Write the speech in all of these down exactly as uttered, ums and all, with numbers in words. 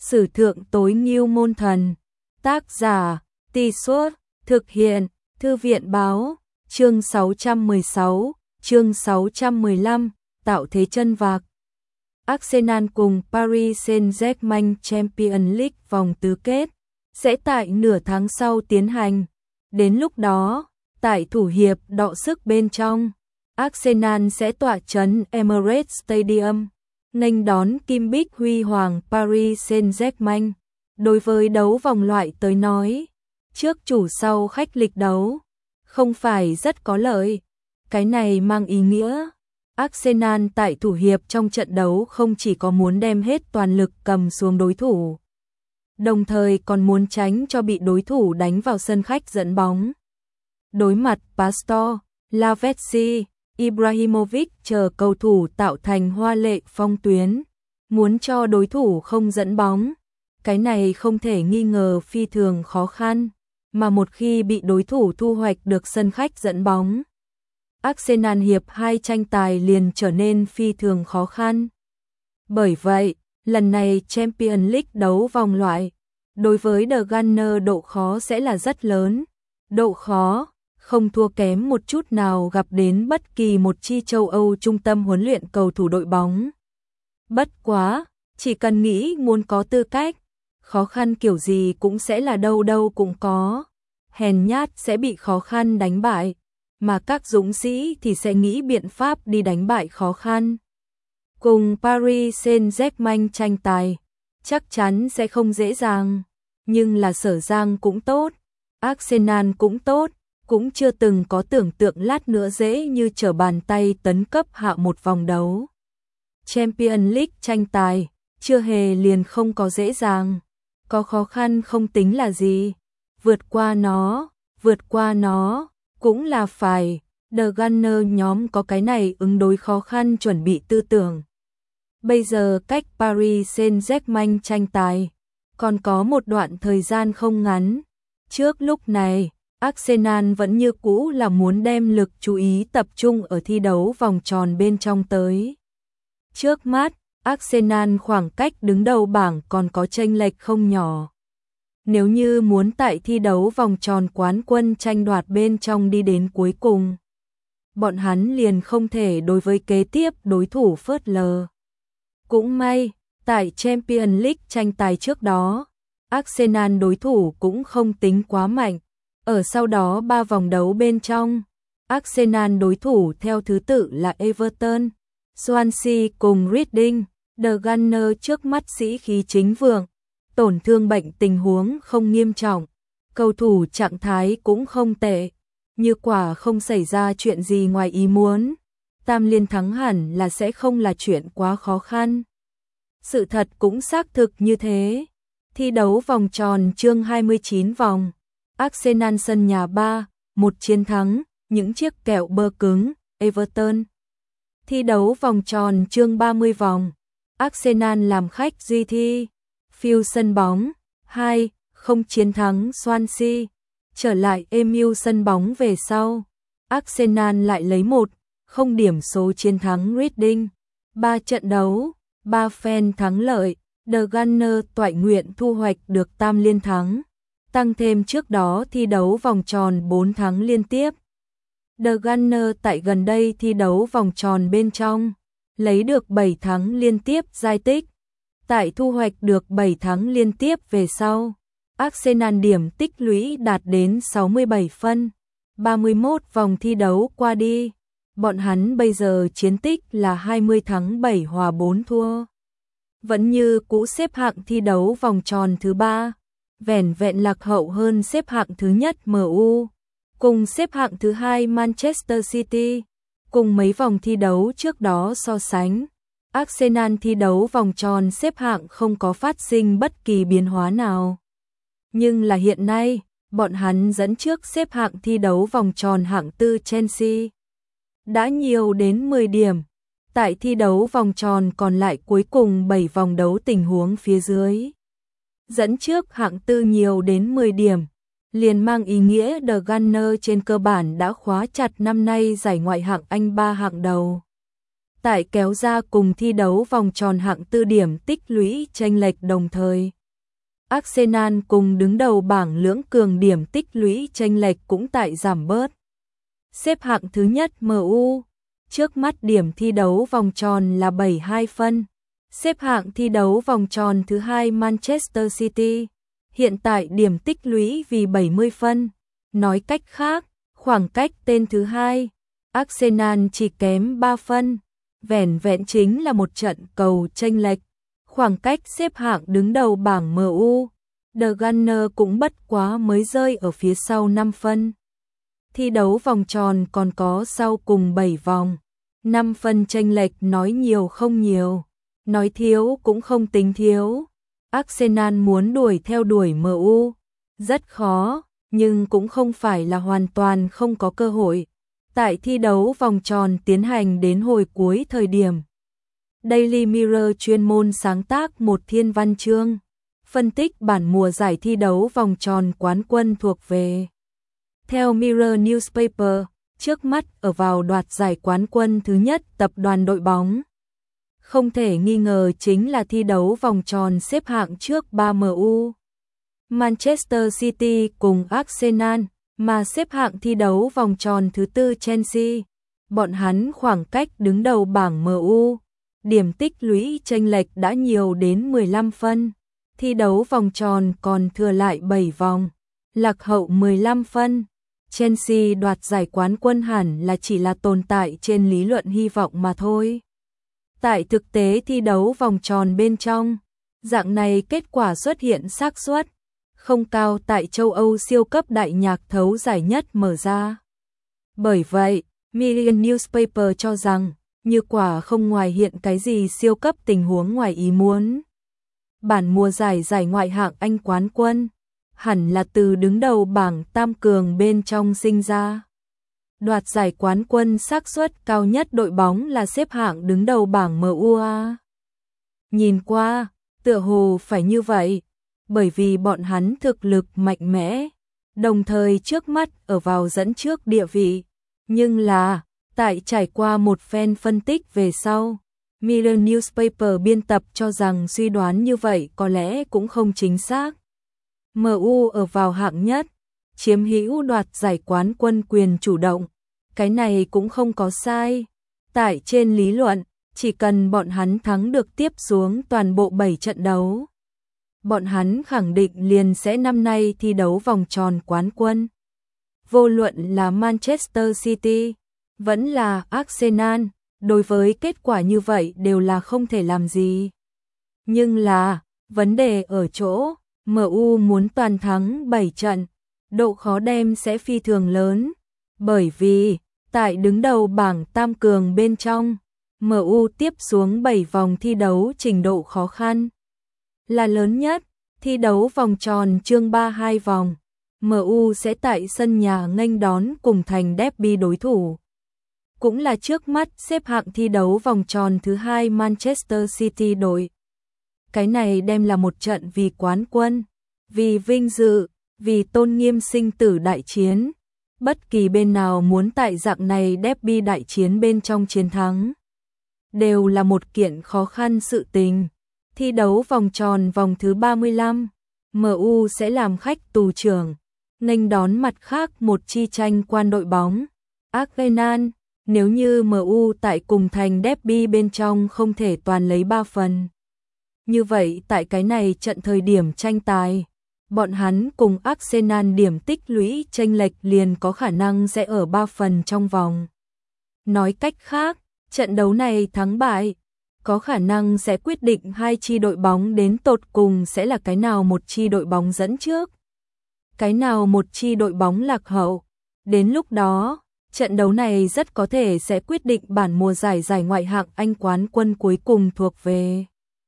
Sử thượng tối ngưu môn thần. Tác giả, Tì Suốt, thực hiện, Thư viện báo, chương sáu trăm mười sáu, chương sáu trăm mười lăm, tạo thế chân vạc. Arsenal cùng Paris Saint-Germain Champions League vòng tứ kết sẽ tại nửa tháng sau tiến hành. Đến lúc đó, tại thủ hiệp đọ sức bên trong, Arsenal sẽ tọa trấn Emirates Stadium, nghênh đón kim bích huy hoàng Paris Saint-Germain. Đối với đấu vòng loại tới nói, trước chủ sau khách lịch đấu, không phải rất có lợi. Cái này mang ý nghĩa, Arsenal tại thủ hiệp trong trận đấu không chỉ có muốn đem hết toàn lực cầm xuống đối thủ, đồng thời còn muốn tránh cho bị đối thủ đánh vào sân khách dẫn bóng. Đối mặt Pastor, Lavezzi, Ibrahimovic chờ cầu thủ tạo thành hoa lệ phong tuyến, muốn cho đối thủ không dẫn bóng, cái này không thể nghi ngờ phi thường khó khăn, mà một khi bị đối thủ thu hoạch được sân khách dẫn bóng, Arsenal hiệp hai tranh tài liền trở nên phi thường khó khăn. Bởi vậy, lần này Champions League đấu vòng loại, đối với The Gunners độ khó sẽ là rất lớn. Độ khó không thua kém một chút nào gặp đến bất kỳ một chi châu Âu trung tâm huấn luyện cầu thủ đội bóng. Bất quá, chỉ cần nghĩ muốn có tư cách, khó khăn kiểu gì cũng sẽ là đâu đâu cũng có. Hèn nhát sẽ bị khó khăn đánh bại, mà các dũng sĩ thì sẽ nghĩ biện pháp đi đánh bại khó khăn. Cùng Paris Saint-Germain tranh tài, chắc chắn sẽ không dễ dàng, nhưng là Sở Giang cũng tốt, Arsenal cũng tốt, cũng chưa từng có tưởng tượng lát nữa dễ như trở bàn tay tấn cấp hạ một vòng đấu. Champions League tranh tài, chưa hề liền không có dễ dàng, có khó khăn không tính là gì, vượt qua nó, vượt qua nó, cũng là phải. The Gunners nhóm có cái này ứng đối khó khăn chuẩn bị tư tưởng. Bây giờ cách Paris Saint-Germain tranh tài, còn có một đoạn thời gian không ngắn. Trước lúc này, Arsenal vẫn như cũ là muốn đem lực chú ý tập trung ở thi đấu vòng tròn bên trong tới. Trước mắt, Arsenal khoảng cách đứng đầu bảng còn có chênh lệch không nhỏ. Nếu như muốn tại thi đấu vòng tròn quán quân tranh đoạt bên trong đi đến cuối cùng, bọn hắn liền không thể đối với kế tiếp đối thủ phớt lờ. Cũng may, tại Champions League tranh tài trước đó, Arsenal đối thủ cũng không tính quá mạnh. Ở sau đó ba vòng đấu bên trong, Arsenal đối thủ theo thứ tự là Everton, Swansea cùng Reading. The Gunners trước mắt sĩ khí chính vượng, tổn thương bệnh tình huống không nghiêm trọng, cầu thủ trạng thái cũng không tệ, như quả không xảy ra chuyện gì ngoài ý muốn, tam liên thắng hẳn là sẽ không là chuyện quá khó khăn. Sự thật cũng xác thực như thế. Thi đấu vòng tròn chương hai mươi chín vòng, Arsenal sân nhà ba một chiến thắng, những chiếc kẹo bơ cứng, Everton. Thi đấu vòng tròn chương ba mươi vòng, Arsenal làm khách duy thi, Field sân bóng, hai không chiến thắng Swansea. Trở lại Emu sân bóng về sau, Arsenal lại lấy một không điểm số chiến thắng Reading. ba trận đấu, ba phen thắng lợi, The Gunners toại nguyện thu hoạch được tam liên thắng, tăng thêm trước đó thi đấu vòng tròn bốn thắng liên tiếp. The Gunners tại gần đây thi đấu vòng tròn bên trong, lấy được bảy thắng liên tiếp giai tích. Tại thu hoạch được bảy thắng liên tiếp về sau, Arsenal điểm tích lũy đạt đến sáu mươi bảy phân, ba mươi mốt vòng thi đấu qua đi. Bọn hắn bây giờ chiến tích là hai mươi thắng bảy hòa bốn thua. Vẫn như cũ xếp hạng thi đấu vòng tròn thứ ba, vẻn vẹn lạc hậu hơn xếp hạng thứ nhất em u, cùng xếp hạng thứ hai Manchester City. Cùng mấy vòng thi đấu trước đó so sánh, Arsenal thi đấu vòng tròn xếp hạng không có phát sinh bất kỳ biến hóa nào. Nhưng là hiện nay, bọn hắn dẫn trước xếp hạng thi đấu vòng tròn hạng tư Chelsea đã nhiều đến mười điểm. Tại thi đấu vòng tròn còn lại cuối cùng bảy vòng đấu tình huống phía dưới, dẫn trước hạng tư nhiều đến mười điểm, liền mang ý nghĩa The Gunners trên cơ bản đã khóa chặt năm nay giải ngoại hạng Anh ba hạng đầu. tại kéo ra cùng thi đấu vòng tròn hạng tư điểm tích lũy chênh lệch đồng thời. Arsenal cùng đứng đầu bảng lưỡng cường điểm tích lũy chênh lệch cũng tại giảm bớt. Xếp hạng thứ nhất em u, trước mắt điểm thi đấu vòng tròn là bảy mươi hai phân. Xếp hạng thi đấu vòng tròn thứ hai Manchester City, hiện tại điểm tích lũy vì bảy mươi phân. Nói cách khác, khoảng cách tên thứ hai, Arsenal chỉ kém ba phân, vẻn vẹn chính là một trận cầu chênh lệch. Khoảng cách xếp hạng đứng đầu bảng em u, The Gunners cũng bất quá mới rơi ở phía sau năm phân. Thi đấu vòng tròn còn có sau cùng bảy vòng, năm phân chênh lệch nói nhiều không nhiều, nói thiếu cũng không tính thiếu. Arsenal muốn đuổi theo đuổi em u rất khó, nhưng cũng không phải là hoàn toàn không có cơ hội. Tại thi đấu vòng tròn tiến hành đến hồi cuối thời điểm, Daily Mirror chuyên môn sáng tác một thiên văn chương, phân tích bản mùa giải thi đấu vòng tròn quán quân thuộc về. Theo Mirror Newspaper, trước mắt ở vào đoạt giải quán quân thứ nhất tập đoàn đội bóng. Không thể nghi ngờ chính là thi đấu vòng tròn xếp hạng trước ba em u. Manchester City cùng Arsenal, mà xếp hạng thi đấu vòng tròn thứ tư Chelsea. Bọn hắn khoảng cách đứng đầu bảng em u, điểm tích lũy chênh lệch đã nhiều đến mười lăm phân. Thi đấu vòng tròn còn thừa lại bảy vòng, lạc hậu mười lăm phân. Chelsea đoạt giải quán quân hẳn là chỉ là tồn tại trên lý luận hy vọng mà thôi. Tại thực tế thi đấu vòng tròn bên trong, dạng này kết quả xuất hiện xác suất không cao tại châu Âu siêu cấp đại nhạc thấu giải nhất mở ra. Bởi vậy, Million Newspaper cho rằng, như quả không ngoài hiện cái gì siêu cấp tình huống ngoài ý muốn, bản mùa giải giải ngoại hạng Anh quán quân hẳn là từ đứng đầu bảng tam cường bên trong sinh ra. Đoạt giải quán quân xác suất cao nhất đội bóng là xếp hạng đứng đầu bảng em u a. Nhìn qua, tựa hồ phải như vậy, bởi vì bọn hắn thực lực mạnh mẽ, đồng thời trước mắt ở vào dẫn trước địa vị. Nhưng là, tại trải qua một phen phân tích về sau, Mirror Newspaper biên tập cho rằng suy đoán như vậy có lẽ cũng không chính xác. em u ở vào hạng nhất, chiếm hữu đoạt giải quán quân quyền chủ động, cái này cũng không có sai. Tại trên lý luận, chỉ cần bọn hắn thắng được tiếp xuống toàn bộ bảy trận đấu, bọn hắn khẳng định liền sẽ năm nay thi đấu vòng tròn quán quân. Vô luận là Manchester City, vẫn là Arsenal, đối với kết quả như vậy đều là không thể làm gì. Nhưng là, vấn đề ở chỗ, em u muốn toàn thắng bảy trận, độ khó đem sẽ phi thường lớn, bởi vì, tại đứng đầu bảng tam cường bên trong, em u tiếp xuống bảy vòng thi đấu trình độ khó khăn là lớn nhất. Thi đấu vòng tròn chương ba hai vòng, em u sẽ tại sân nhà nghênh đón cùng thành derby đối thủ. Cũng là trước mắt xếp hạng thi đấu vòng tròn thứ hai Manchester City đội. Cái này đem là một trận vì quán quân, vì vinh dự, vì tôn nghiêm sinh tử đại chiến. Bất kỳ bên nào muốn tại dạng này derby đại chiến bên trong chiến thắng, đều là một kiện khó khăn sự tình. Thi đấu vòng tròn vòng thứ ba mươi lăm, em u sẽ làm khách tù trưởng, nghênh đón mặt khác một chi tranh quan đội bóng, Arsenal. Nếu như em u tại cùng thành derby bên trong không thể toàn lấy ba phần, như vậy tại cái này trận thời điểm tranh tài, bọn hắn cùng Arsenal điểm tích lũy chênh lệch liền có khả năng sẽ ở ba phần trong vòng. Nói cách khác, trận đấu này thắng bại có khả năng sẽ quyết định hai chi đội bóng đến tột cùng sẽ là cái nào một chi đội bóng dẫn trước, cái nào một chi đội bóng lạc hậu. Đến lúc đó, trận đấu này rất có thể sẽ quyết định bản mùa giải giải ngoại hạng Anh quán quân cuối cùng thuộc về.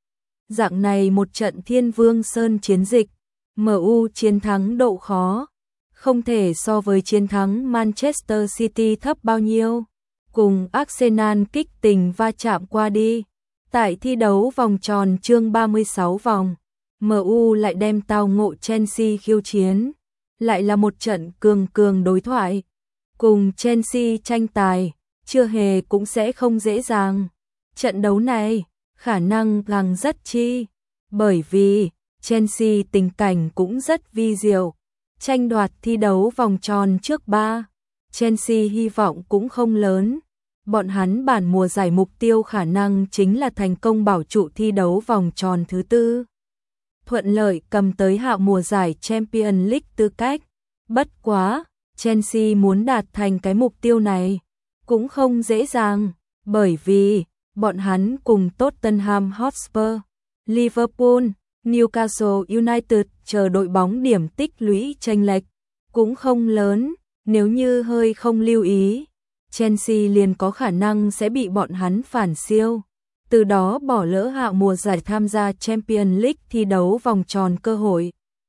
Dạng này một trận Thiên Vương Sơn chiến dịch, em u chiến thắng độ khó không thể so với chiến thắng Manchester City thấp bao nhiêu. Cùng Arsenal kích tình va chạm qua đi, tại thi đấu vòng tròn chương ba mươi sáu vòng, em u lại đem tao ngộ Chelsea khiêu chiến, lại là một trận cường cường đối thoại. Cùng Chelsea tranh tài, chưa hề cũng sẽ không dễ dàng. Trận đấu này, khả năng găng rất chi, bởi vì Chelsea tình cảnh cũng rất vi diệu, tranh đoạt thi đấu vòng tròn trước ba. Chelsea hy vọng cũng không lớn. Bọn hắn bản mùa giải mục tiêu khả năng chính là thành công bảo trụ thi đấu vòng tròn thứ tư. Thuận lợi cầm tới hạ mùa giải Champions League tư cách. Bất quá, Chelsea muốn đạt thành cái mục tiêu này cũng không dễ dàng, bởi vì bọn hắn cùng Tottenham Hotspur, Liverpool, Newcastle United chờ đội bóng điểm tích lũy chênh lệch cũng không lớn, nếu như hơi không lưu ý, Chelsea liền có khả năng sẽ bị bọn hắn phản siêu, từ đó bỏ lỡ hạ mùa giải tham gia Champions League thi đấu vòng tròn cơ hội.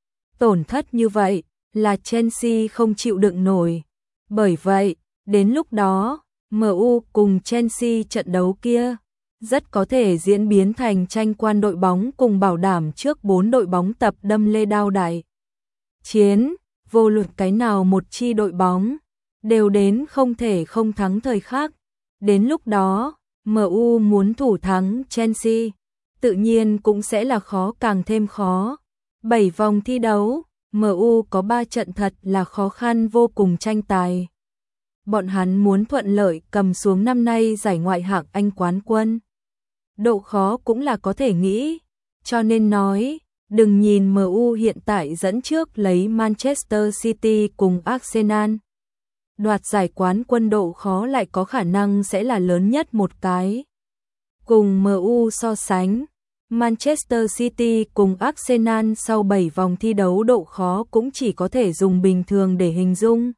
Tổn thất như vậy là Chelsea không chịu đựng nổi. Bởi vậy, đến lúc đó, em u cùng Chelsea trận đấu kia rất có thể diễn biến thành tranh quan đội bóng cùng bảo đảm trước bốn đội bóng tập đâm lê đao đại chiến, vô luận cái nào một chi đội bóng đều đến không thể không thắng thời khắc. Đến lúc đó, em u muốn thủ thắng Chelsea, tự nhiên cũng sẽ là khó càng thêm khó. bảy vòng thi đấu, em u có ba trận thật là khó khăn vô cùng tranh tài. Bọn hắn muốn thuận lợi cầm xuống năm nay giải ngoại hạng Anh quán quân. Độ khó cũng là có thể nghĩ, cho nên nói, đừng nhìn em u hiện tại dẫn trước lấy Manchester City cùng Arsenal. Đoạt giải quán quân độ khó lại có khả năng sẽ là lớn nhất một cái. Cùng em u so sánh, Manchester City cùng Arsenal sau bảy vòng thi đấu độ khó cũng chỉ có thể dùng bình thường để hình dung.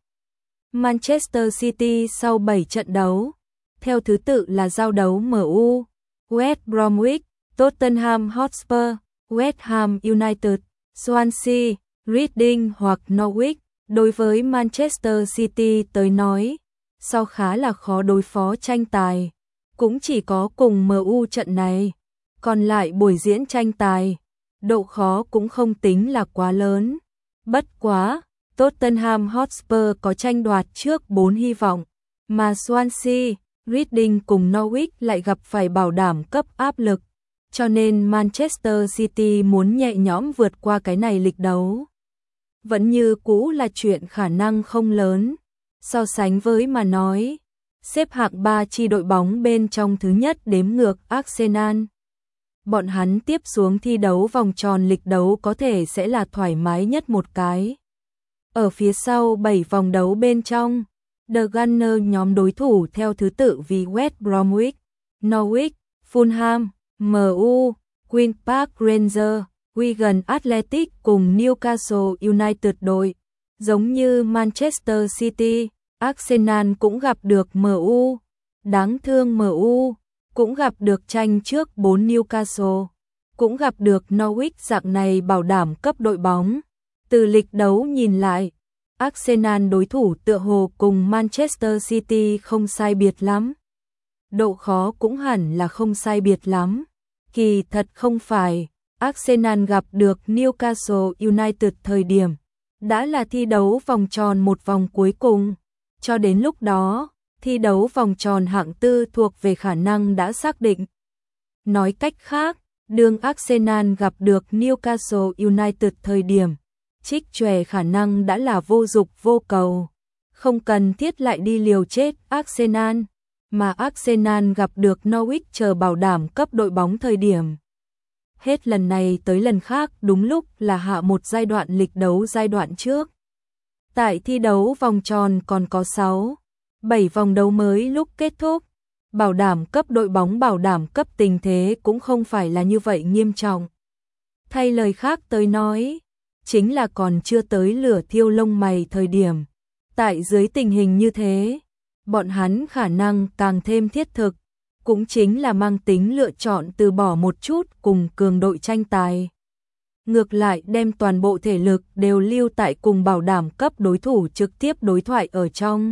Manchester City sau bảy trận đấu, theo thứ tự là giao đấu em u, West Bromwich, Tottenham Hotspur, West Ham United, Swansea, Reading hoặc Norwich. Đối với Manchester City tới nói, sau khá là khó đối phó tranh tài, cũng chỉ có cùng em u trận này, còn lại buổi diễn tranh tài, độ khó cũng không tính là quá lớn. Bất quá, Tottenham Hotspur có tranh đoạt trước bốn hy vọng, mà Swansea, Reading cùng Norwich lại gặp phải bảo đảm cấp áp lực, cho nên Manchester City muốn nhẹ nhõm vượt qua cái này lịch đấu vẫn như cũ là chuyện khả năng không lớn. So sánh với mà nói, xếp hạng ba chi đội bóng bên trong thứ nhất đếm ngược Arsenal. Bọn hắn tiếp xuống thi đấu vòng tròn lịch đấu có thể sẽ là thoải mái nhất một cái. Ở phía sau bảy vòng đấu bên trong, The Gunners nhóm đối thủ theo thứ tự vì West Bromwich, Norwich, Fulham, em u, Queen's Park Rangers, Wigan Athletic cùng Newcastle United đội. Giống như Manchester City, Arsenal cũng gặp được em u. Đáng thương em u, cũng gặp được tranh trước bốn Newcastle, cũng gặp được Norwich dạng này bảo đảm cấp đội bóng. Từ lịch đấu nhìn lại, Arsenal đối thủ tựa hồ cùng Manchester City không sai biệt lắm. Độ khó cũng hẳn là không sai biệt lắm. Kỳ thật không phải, Arsenal gặp được Newcastle United thời điểm đã là thi đấu vòng tròn một vòng cuối cùng. Cho đến lúc đó, thi đấu vòng tròn hạng tư thuộc về khả năng đã xác định. Nói cách khác, đương Arsenal gặp được Newcastle United thời điểm, trích chòe khả năng đã là vô dục vô cầu. Không cần thiết lại đi liều chết Arsenal, mà Arsenal gặp được Norwich chờ bảo đảm cấp đội bóng thời điểm. Hết lần này tới lần khác đúng lúc là hạ một giai đoạn lịch đấu giai đoạn trước. Tại thi đấu vòng tròn còn có sáu, bảy vòng đấu mới lúc kết thúc, bảo đảm cấp đội bóng bảo đảm cấp tình thế cũng không phải là như vậy nghiêm trọng. Thay lời khác tới nói, chính là còn chưa tới lửa thiêu lông mày thời điểm. Tại dưới tình hình như thế, bọn hắn khả năng càng thêm thiết thực, cũng chính là mang tính lựa chọn từ bỏ một chút cùng cường đội tranh tài. Ngược lại đem toàn bộ thể lực đều lưu tại cùng bảo đảm cấp đối thủ trực tiếp đối thoại ở trong.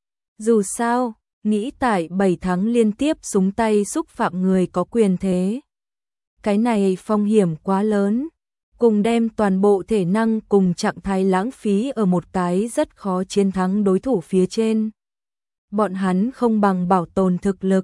Dù sao, nghĩ tại bảy tháng liên tiếp súng tay xúc phạm người có quyền thế. Cái này phong hiểm quá lớn, cùng đem toàn bộ thể năng cùng trạng thái lãng phí ở một cái rất khó chiến thắng đối thủ phía trên. Bọn hắn không bằng bảo tồn thực lực,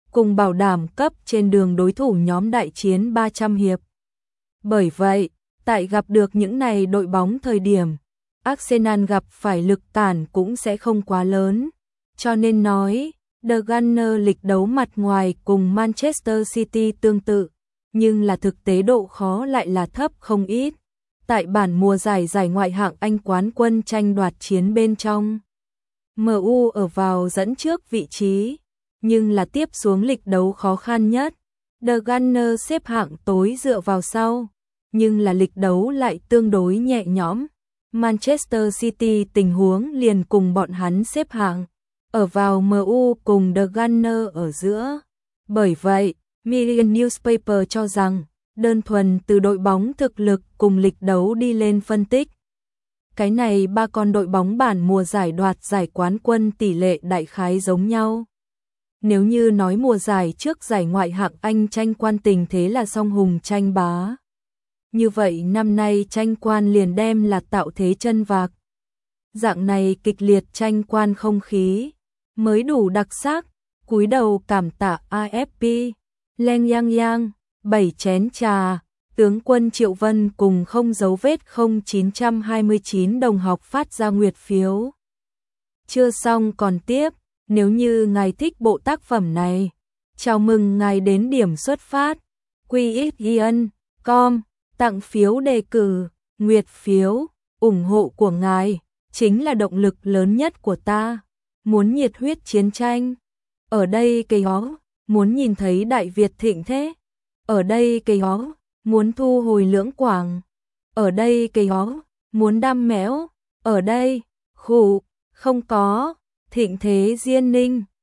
cùng bảo đảm cấp trên đường đối thủ nhóm đại chiến ba trăm hiệp. Bởi vậy, tại gặp được những này đội bóng thời điểm, Arsenal gặp phải lực cản cũng sẽ không quá lớn. Cho nên nói, The Gunners lịch đấu mặt ngoài cùng Manchester City tương tự, nhưng là thực tế độ khó lại là thấp không ít. Tại bản mùa giải giải ngoại hạng Anh quán quân tranh đoạt chiến bên trong, em u ở vào dẫn trước vị trí, nhưng là tiếp xuống lịch đấu khó khăn nhất. The Gunners xếp hạng tối dựa vào sau, nhưng là lịch đấu lại tương đối nhẹ nhõm. Manchester City tình huống liền cùng bọn hắn xếp hạng, ở vào em u cùng The Gunners ở giữa. Bởi vậy, Million Newspaper cho rằng, đơn thuần từ đội bóng thực lực cùng lịch đấu đi lên phân tích, cái này ba con đội bóng bản mùa giải đoạt giải quán quân tỷ lệ đại khái giống nhau. Nếu như nói mùa giải trước giải ngoại hạng Anh tranh quan tình thế là song hùng tranh bá, như vậy năm nay tranh quan liền đem là tạo thế chân vạc. Dạng này kịch liệt tranh quan không khí mới đủ đặc sắc. Cúi đầu cảm tạ a ép pê, Leng Yang Yang, bảy chén trà, tướng quân Triệu Vân cùng không dấu vết không chín hai chín đồng học phát ra nguyệt phiếu. Chưa xong còn tiếp, nếu như ngài thích bộ tác phẩm này, chào mừng ngài đến điểm xuất phát, quy ích chấm com, tặng phiếu đề cử, nguyệt phiếu, ủng hộ của ngài, chính là động lực lớn nhất của ta. Muốn nhiệt huyết chiến tranh, ở đây cây hó, muốn nhìn thấy Đại Việt thịnh thế, ở đây cây hó, muốn thu hồi lưỡng quảng, ở đây cây hó, muốn đam mẽo, ở đây, khủ, không có, thịnh thế Diên Ninh.